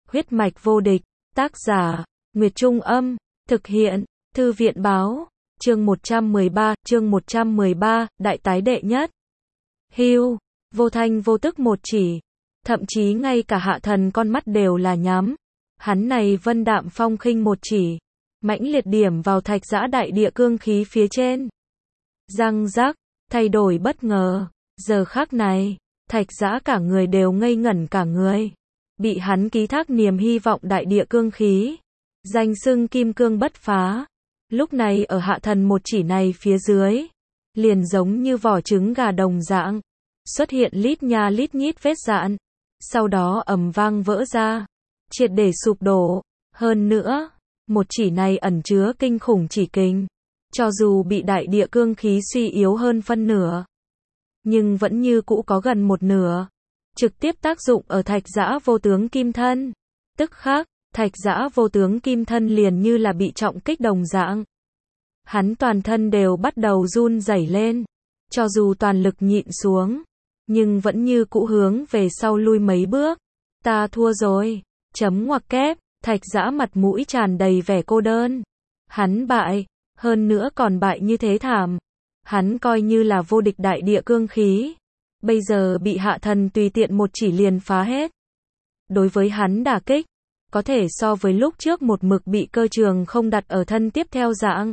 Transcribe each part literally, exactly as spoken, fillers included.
Huyết mạch vô địch, tác giả, Nguyệt Trung Âm, thực hiện, Thư viện Báo, chương một trăm mười ba, chương một trăm mười ba, đại tái đệ nhất. Hưu, vô thanh vô tức một chỉ, thậm chí ngay cả Hạ Thần con mắt đều là nhắm. Hắn này vân đạm phong khinh một chỉ, mãnh liệt điểm vào thạch giã đại địa cương khí phía trên. Răng rắc, thay đổi bất ngờ, giờ khắc này, thạch giã cả người đều ngây ngẩn cả người. Bị hắn ký thác niềm hy vọng đại địa cương khí, danh xưng kim cương bất phá. Lúc này ở Hạ Thần một chỉ này phía dưới, liền giống như vỏ trứng gà đồng dạng, xuất hiện lít nha lít nhít vết dạn, sau đó ầm vang vỡ ra, triệt để sụp đổ. Hơn nữa, một chỉ này ẩn chứa kinh khủng chỉ kình, cho dù bị đại địa cương khí suy yếu hơn phân nửa, nhưng vẫn như cũ có gần một nửa, trực tiếp tác dụng ở thạch giã vô tướng kim thân. Tức khắc, thạch giã vô tướng kim thân liền như là bị trọng kích đồng dạng. Hắn toàn thân đều bắt đầu run rẩy lên, cho dù toàn lực nhịn xuống, nhưng vẫn như cũ hướng về sau lui mấy bước. Ta thua rồi, chấm ngoặc kép, thạch giã mặt mũi tràn đầy vẻ cô đơn. Hắn bại, hơn nữa còn bại như thế thảm. Hắn coi như là vô địch đại địa cương khí, bây giờ bị Hạ Thần tùy tiện một chỉ liền phá hết. Đối với hắn đả kích, có thể so với lúc trước một mực bị cơ trường không đặt ở thân tiếp theo dạng.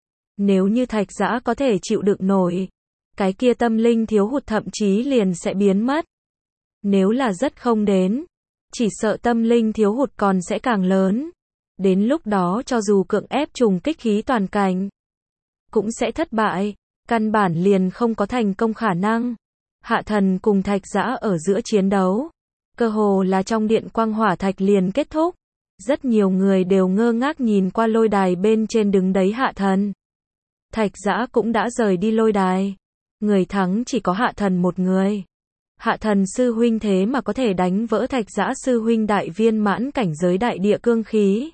Nếu như thạch giã có thể chịu đựng nổi, cái kia tâm linh thiếu hụt thậm chí liền sẽ biến mất. Nếu là rất không đến, chỉ sợ tâm linh thiếu hụt còn sẽ càng lớn. Đến lúc đó cho dù cưỡng ép trùng kích khí toàn cảnh, cũng sẽ thất bại, căn bản liền không có thành công khả năng. Hạ Thần cùng thạch giã ở giữa chiến đấu, cơ hồ là trong điện quang hỏa thạch liền kết thúc. Rất nhiều người đều ngơ ngác nhìn qua lôi đài bên trên đứng đấy Hạ Thần. Thạch giã cũng đã rời đi lôi đài. Người thắng chỉ có Hạ Thần một người. Hạ Thần sư huynh thế mà có thể đánh vỡ thạch giã sư huynh đại viên mãn cảnh giới đại địa cương khí.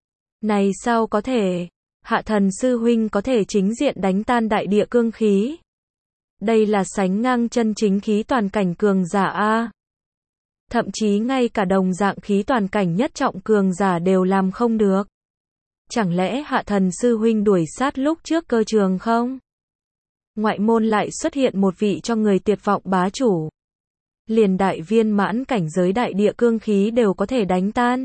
Này sao có thể? Hạ Thần sư huynh có thể chính diện đánh tan đại địa cương khí. Đây là sánh ngang chân chính khí toàn cảnh cường giả a. Thậm chí ngay cả đồng dạng khí toàn cảnh nhất trọng cường giả đều làm không được. Chẳng lẽ Hạ Thần sư huynh đuổi sát lúc trước cơ trường không? Ngoại môn lại xuất hiện một vị cho người tuyệt vọng bá chủ. Liền đại viên mãn cảnh giới đại địa cương khí đều có thể đánh tan.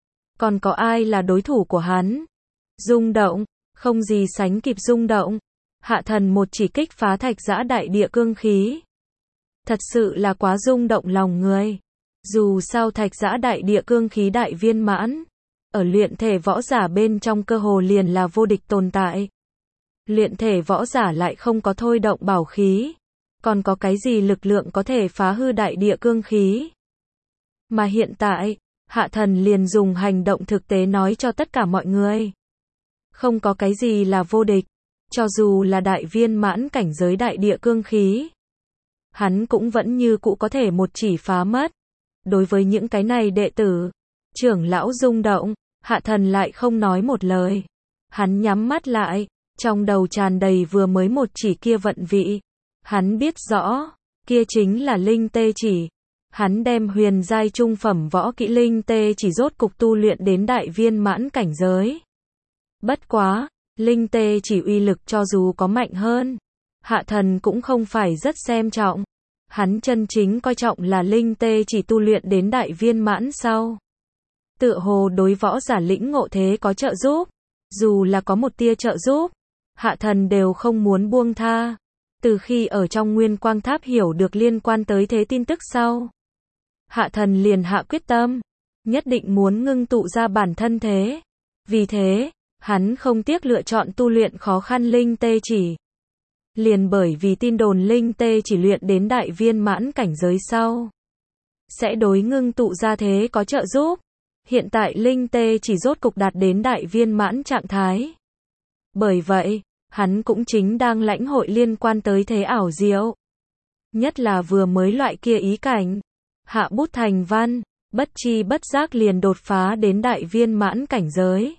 Còn có ai là đối thủ của hắn? Rung động, không gì sánh kịp rung động. Hạ Thần một chỉ kích phá thạch giã đại địa cương khí. Thật sự là quá rung động lòng người. Dù sao thạch giã đại địa cương khí đại viên mãn, ở luyện thể võ giả bên trong cơ hồ liền là vô địch tồn tại. Luyện thể võ giả lại không có thôi động bảo khí, còn có cái gì lực lượng có thể phá hư đại địa cương khí. Mà hiện tại, Hạ Thần liền dùng hành động thực tế nói cho tất cả mọi người. Không có cái gì là vô địch, cho dù là đại viên mãn cảnh giới đại địa cương khí, hắn cũng vẫn như cũ có thể một chỉ phá mất. Đối với những cái này đệ tử, trưởng lão rung động, Hạ Thần lại không nói một lời. Hắn nhắm mắt lại, trong đầu tràn đầy vừa mới một chỉ kia vận vị. Hắn biết rõ, kia chính là linh tê chỉ. Hắn đem huyền giai trung phẩm võ kỹ linh tê chỉ rốt cục tu luyện đến đại viên mãn cảnh giới. Bất quá, linh tê chỉ uy lực cho dù có mạnh hơn, Hạ Thần cũng không phải rất xem trọng. Hắn chân chính coi trọng là linh tê chỉ tu luyện đến đại viên mãn sau. Tựa hồ đối võ giả lĩnh ngộ thế có trợ giúp. Dù là có một tia trợ giúp, Hạ Thần đều không muốn buông tha. Từ khi ở trong Nguyên Quang Tháp hiểu được liên quan tới thế tin tức sau, Hạ Thần liền hạ quyết tâm, nhất định muốn ngưng tụ ra bản thân thế. Vì thế, hắn không tiếc lựa chọn tu luyện khó khăn linh tê chỉ. Liền bởi vì tin đồn linh tê chỉ luyện đến đại viên mãn cảnh giới sau, sẽ đối ngưng tụ ra thế có trợ giúp. Hiện tại linh tê chỉ rốt cục đạt đến đại viên mãn trạng thái. Bởi vậy, hắn cũng chính đang lãnh hội liên quan tới thế ảo diệu. Nhất là vừa mới loại kia ý cảnh. Hạ bút thành văn, bất chi bất giác liền đột phá đến đại viên mãn cảnh giới.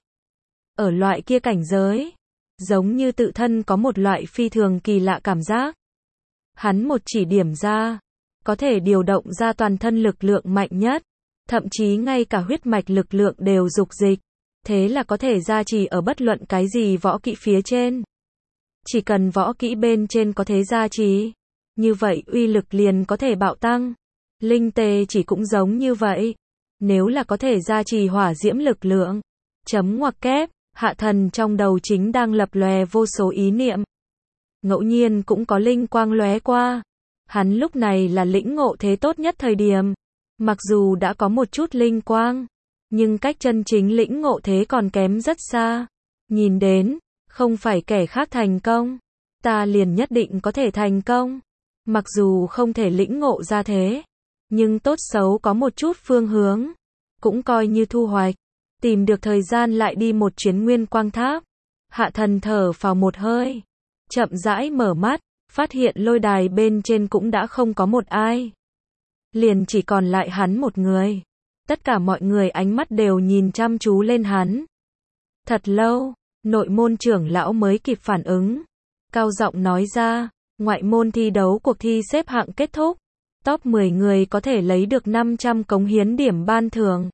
Ở loại kia cảnh giới, giống như tự thân có một loại phi thường kỳ lạ cảm giác. Hắn một chỉ điểm ra, có thể điều động ra toàn thân lực lượng mạnh nhất. thậm chí ngay cả huyết mạch lực lượng đều dục dịch, thế là có thể gia trì ở bất luận cái gì võ kỹ phía trên. Chỉ cần võ kỹ bên trên có thế gia trì, như vậy uy lực liền có thể bạo tăng. Linh tê chỉ cũng giống như vậy. Nếu là có thể gia trì hỏa diễm lực lượng, chấm ngoặc kép, Hạ Thần trong đầu chính đang lập lòe vô số ý niệm. Ngẫu nhiên cũng có linh quang lóe qua. Hắn lúc này là lĩnh ngộ thế tốt nhất thời điểm. Mặc dù đã có một chút linh quang, nhưng cách chân chính lĩnh ngộ thế còn kém rất xa. Nhìn đến, không phải kẻ khác thành công, ta liền nhất định có thể thành công. Mặc dù không thể lĩnh ngộ ra thế, nhưng tốt xấu có một chút phương hướng, cũng coi như thu hoạch. Tìm được thời gian lại đi một chuyến nguyên quang tháp. Hạ Thần thở phào một hơi, chậm rãi mở mắt, phát hiện lôi đài bên trên cũng đã không có một ai. Liền chỉ còn lại hắn một người. Tất cả mọi người ánh mắt đều nhìn chăm chú lên hắn. Thật lâu, nội môn trưởng lão mới kịp phản ứng. Cao giọng nói ra, ngoại môn thi đấu cuộc thi xếp hạng kết thúc. Top mười người có thể lấy được năm trăm cống hiến điểm ban thưởng.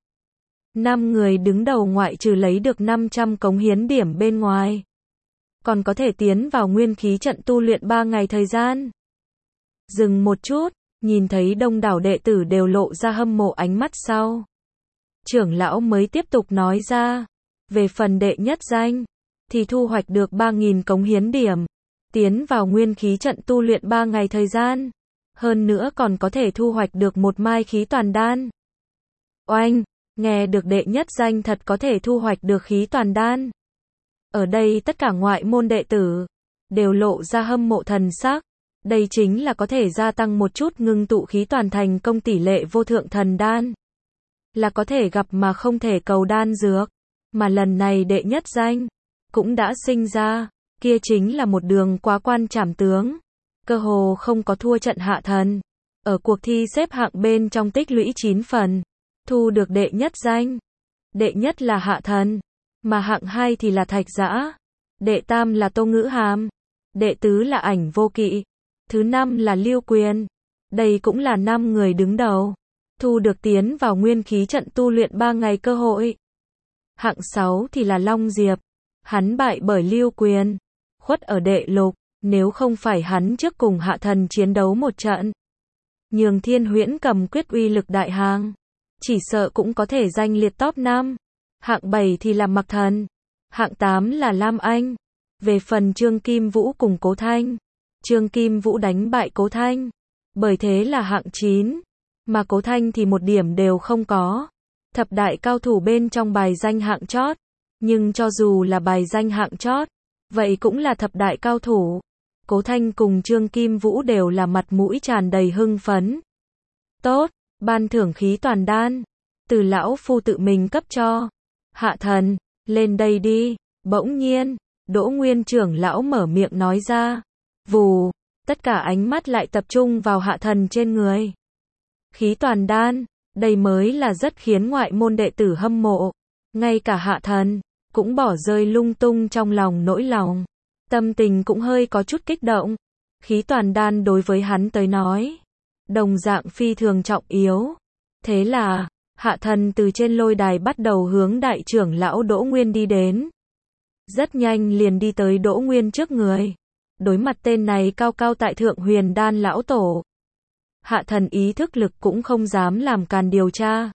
năm người đứng đầu ngoại trừ lấy được năm trăm cống hiến điểm bên ngoài, còn có thể tiến vào nguyên khí trận tu luyện ba ngày thời gian. Dừng một chút, nhìn thấy đông đảo đệ tử đều lộ ra hâm mộ ánh mắt sau. Trưởng lão mới tiếp tục nói ra, về phần đệ nhất danh, thì thu hoạch được ba nghìn cống hiến điểm, tiến vào nguyên khí trận tu luyện ba ngày thời gian, hơn nữa còn có thể thu hoạch được một mai khí toàn đan. Oanh, nghe được đệ nhất danh thật có thể thu hoạch được khí toàn đan. Ở đây tất cả ngoại môn đệ tử đều lộ ra hâm mộ thần sắc. Đây chính là có thể gia tăng một chút ngưng tụ khí toàn thành công tỷ lệ vô thượng thần đan. Là có thể gặp mà không thể cầu đan dược. Mà lần này đệ nhất danh cũng đã sinh ra, kia chính là một đường quá quan trảm tướng. Cơ hồ không có thua trận Hạ Thần. Ở cuộc thi xếp hạng bên trong tích lũy chín phần, thu được đệ nhất danh. Đệ nhất là Hạ Thần, mà hạng hai thì là Thạch Dã. Đệ tam là Tô Ngữ Hàm. Đệ tứ là Ảnh Vô Kỵ. Thứ năm là Lưu Quyền. Đây cũng là năm người đứng đầu, thu được tiến vào nguyên khí trận tu luyện ba ngày cơ hội. Hạng sáu thì là Long Diệp. Hắn bại bởi Lưu Quyền, khuất ở đệ lục. Nếu không phải hắn trước cùng Hạ Thần chiến đấu một trận, nhường Thiên Huyễn cầm quyết uy lực đại hàng, chỉ sợ cũng có thể danh liệt top năm. Hạng bảy thì là Mặc Thần. Hạng tám là Lam Anh. Về phần Trương Kim Vũ cùng Cố Thanh, Trương Kim Vũ đánh bại Cố Thanh, bởi thế là hạng chín, mà Cố Thanh thì một điểm đều không có. Thập đại cao thủ bên trong bài danh hạng chót, nhưng cho dù là bài danh hạng chót, vậy cũng là thập đại cao thủ. Cố Thanh cùng Trương Kim Vũ đều là mặt mũi tràn đầy hưng phấn. Tốt, ban thưởng khí toàn đan, từ lão phu tự mình cấp cho. Hạ Thần, lên đây đi. Bỗng nhiên, Đỗ Nguyên trưởng lão mở miệng nói ra. Vù, tất cả ánh mắt lại tập trung vào Hạ Thần trên người. Khí toàn đan, đây mới là rất khiến ngoại môn đệ tử hâm mộ. Ngay cả Hạ Thần cũng bỏ rơi lung tung trong lòng nỗi lòng. Tâm tình cũng hơi có chút kích động. Khí toàn đan đối với hắn tới nói, đồng dạng phi thường trọng yếu. Thế là, Hạ Thần từ trên lôi đài bắt đầu hướng đại trưởng lão Đỗ Nguyên đi đến. Rất nhanh liền đi tới Đỗ Nguyên trước người. Đối mặt tên này cao cao tại thượng huyền đan lão tổ. Hạ Thần ý thức lực cũng không dám làm càn điều tra.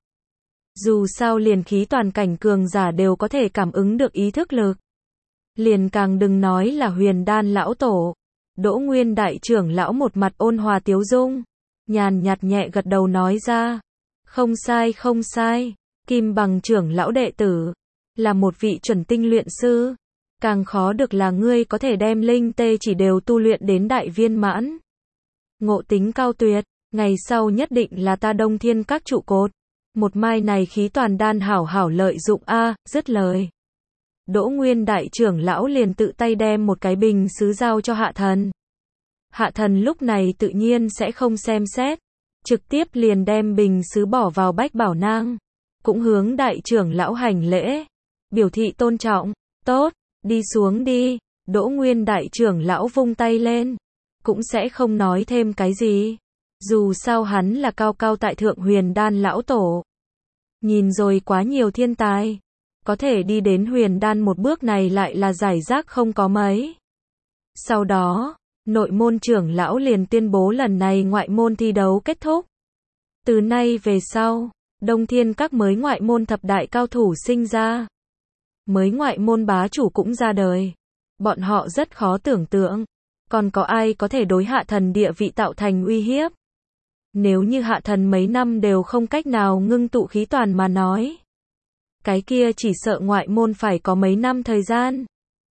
Dù sao liền khí toàn cảnh cường giả đều có thể cảm ứng được ý thức lực. Liền càng đừng nói là huyền đan lão tổ. Đỗ Nguyên đại trưởng lão một mặt ôn hòa tiếu dung, nhàn nhạt nhẹ gật đầu nói ra. Không sai không sai, Kim Bằng trưởng lão đệ tử, là một vị chuẩn tinh luyện sư. Càng khó được là ngươi có thể đem linh tê chỉ đều tu luyện đến đại viên mãn. Ngộ tính cao tuyệt, ngày sau nhất định là ta Đông Thiên các trụ cột. Một mai này khí toàn đan hảo hảo lợi dụng a, dứt lời. Đỗ Nguyên đại trưởng lão liền tự tay đem một cái bình sứ giao cho Hạ Thần. Hạ Thần lúc này tự nhiên sẽ không xem xét, trực tiếp liền đem bình sứ bỏ vào bách bảo nang, cũng hướng đại trưởng lão hành lễ, biểu thị tôn trọng. Tốt, đi xuống đi. Đỗ Nguyên đại trưởng lão vung tay lên, cũng sẽ không nói thêm cái gì. Dù sao hắn là cao cao tại thượng huyền đan lão tổ. Nhìn rồi quá nhiều thiên tài. Có thể đi đến huyền đan một bước này lại là giải rác không có mấy. Sau đó, nội môn trưởng lão liền tuyên bố lần này ngoại môn thi đấu kết thúc. Từ nay về sau, Đông Thiên Các mới ngoại môn thập đại cao thủ sinh ra. Mới ngoại môn bá chủ cũng ra đời. Bọn họ rất khó tưởng tượng. Còn có ai có thể đối hạ thần địa vị tạo thành uy hiếp? Nếu như hạ thần mấy năm đều không cách nào ngưng tụ khí toàn mà nói. Cái kia chỉ sợ ngoại môn phải có mấy năm thời gian.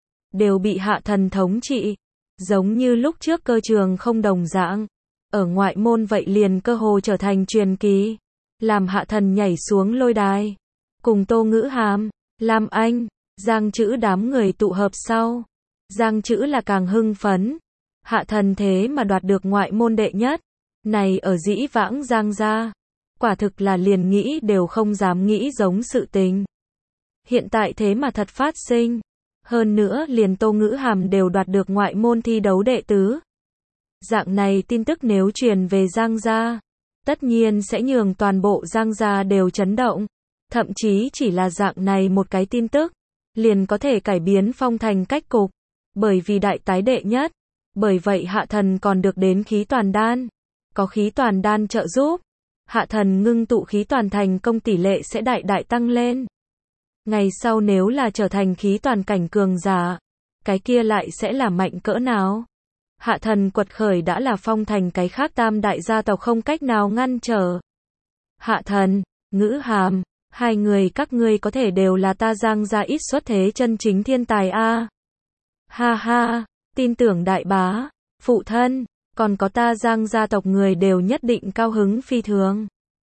Đều bị hạ thần thống trị. Giống như lúc trước cơ trường không đồng dạng. Ở ngoại môn vậy liền cơ hồ trở thành truyền kỳ. Làm hạ thần nhảy xuống lôi đài. Cùng Tô Ngữ Hàm, Lam Anh, Giang Chữ đám người tụ hợp sau. Giang Chữ là càng hưng phấn. Hạ thần thế mà đoạt được ngoại môn đệ nhất. Này ở dĩ vãng Giang gia. Quả thực là liền nghĩ đều không dám nghĩ giống sự tình. Hiện tại thế mà thật phát sinh. Hơn nữa liền Tô Ngữ Hàm đều đoạt được ngoại môn thi đấu đệ tứ. Dạng này tin tức nếu truyền về Giang gia, tất nhiên sẽ nhường toàn bộ Giang gia đều chấn động. Thậm chí chỉ là dạng này một cái tin tức, liền có thể cải biến phong thành cách cục. Bởi vì đại tái đệ nhất, bởi vậy hạ thần còn được đến khí toàn đan. Có khí toàn đan trợ giúp, hạ thần ngưng tụ khí toàn thành công tỷ lệ sẽ đại đại tăng lên. Ngày sau nếu là trở thành khí toàn cảnh cường giả, cái kia lại sẽ là mạnh cỡ nào? Hạ thần quật khởi đã là phong thành cái khác tam đại gia tộc không cách nào ngăn trở. Hạ thần, Ngữ Hàm, hai người các ngươi có thể đều là ta Giang gia ít xuất thế chân chính thiên tài a. Ha ha, tin tưởng đại bá, phụ thân, còn có ta Giang gia tộc người đều nhất định cao hứng phi thường.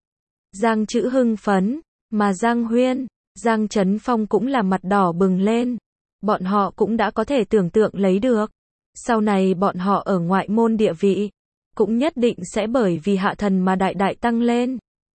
Giang Chữ hưng phấn, mà Giang Huyên, Giang Trấn Phong cũng là mặt đỏ bừng lên. Bọn họ cũng đã có thể tưởng tượng lấy được. Sau này bọn họ ở ngoại môn địa vị, cũng nhất định sẽ bởi vì hạ thần mà đại đại tăng lên.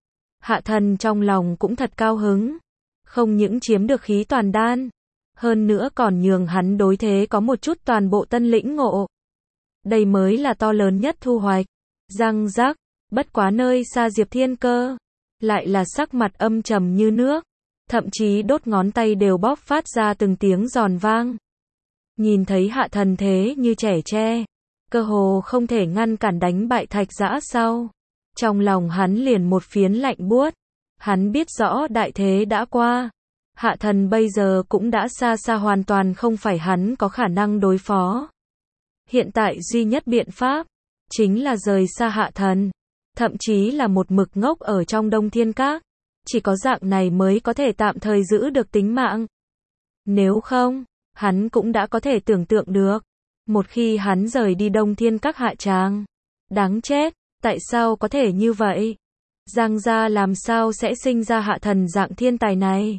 Hạ thần trong lòng cũng thật cao hứng. Không những chiếm được khí toàn đan, hơn nữa còn nhường hắn đối thế có một chút toàn bộ tân lĩnh ngộ. Đây mới là to lớn nhất thu hoạch. Răng rắc, bất quá nơi xa Diệp Thiên Cơ, lại là sắc mặt âm trầm như nước. Thậm chí đốt ngón tay đều bóp phát ra từng tiếng giòn vang. Nhìn thấy hạ thần thế như trẻ tre, cơ hồ không thể ngăn cản đánh bại Thạch Dã sau. Trong lòng hắn liền một phiến lạnh buốt. Hắn biết rõ đại thế đã qua. Hạ thần bây giờ cũng đã xa xa hoàn toàn không phải hắn có khả năng đối phó. Hiện tại duy nhất biện pháp, chính là rời xa hạ thần. Thậm chí là một mực ngốc ở trong Đông Thiên Các. Chỉ có dạng này mới có thể tạm thời giữ được tính mạng. Nếu không, hắn cũng đã có thể tưởng tượng được. Một khi hắn rời đi Đông Thiên Các hạ tràng. Đáng chết, tại sao có thể như vậy? Giang gia làm sao sẽ sinh ra hạ thần dạng thiên tài này?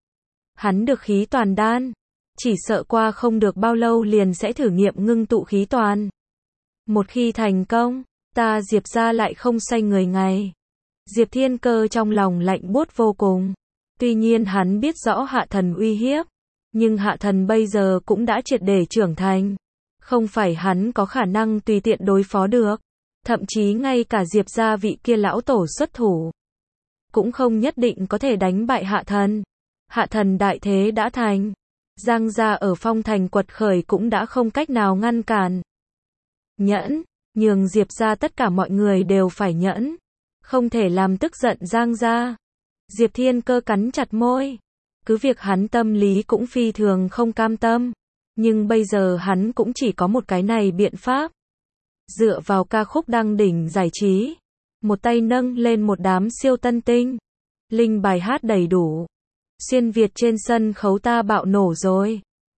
Hắn được khí toàn đan. Chỉ sợ qua không được bao lâu liền sẽ thử nghiệm ngưng tụ khí toàn. Một khi thành công, ta Diệp gia lại không say người ngày. Diệp Thiên Cơ trong lòng lạnh buốt vô cùng. Tuy nhiên hắn biết rõ hạ thần uy hiếp. Nhưng hạ thần bây giờ cũng đã triệt để trưởng thành. Không phải hắn có khả năng tùy tiện đối phó được. Thậm chí ngay cả Diệp gia vị kia lão tổ xuất thủ. Cũng không nhất định có thể đánh bại hạ thần. Hạ thần đại thế đã thành. Giang gia ở phong thành quật khởi cũng đã không cách nào ngăn cản. Nhẫn, nhường Diệp gia tất cả mọi người đều phải nhẫn. Không thể làm tức giận Giang gia. Diệp Thiên Cơ cắn chặt môi. Cứ việc hắn tâm lý cũng phi thường không cam tâm. Nhưng bây giờ hắn cũng chỉ có một cái này biện pháp. Dựa vào ca khúc đăng đỉnh giải trí. Một tay nâng lên một đám siêu tân tinh. Linh bài hát đầy đủ. Xuyên Việt trên sân khấu ta bạo nổ rồi.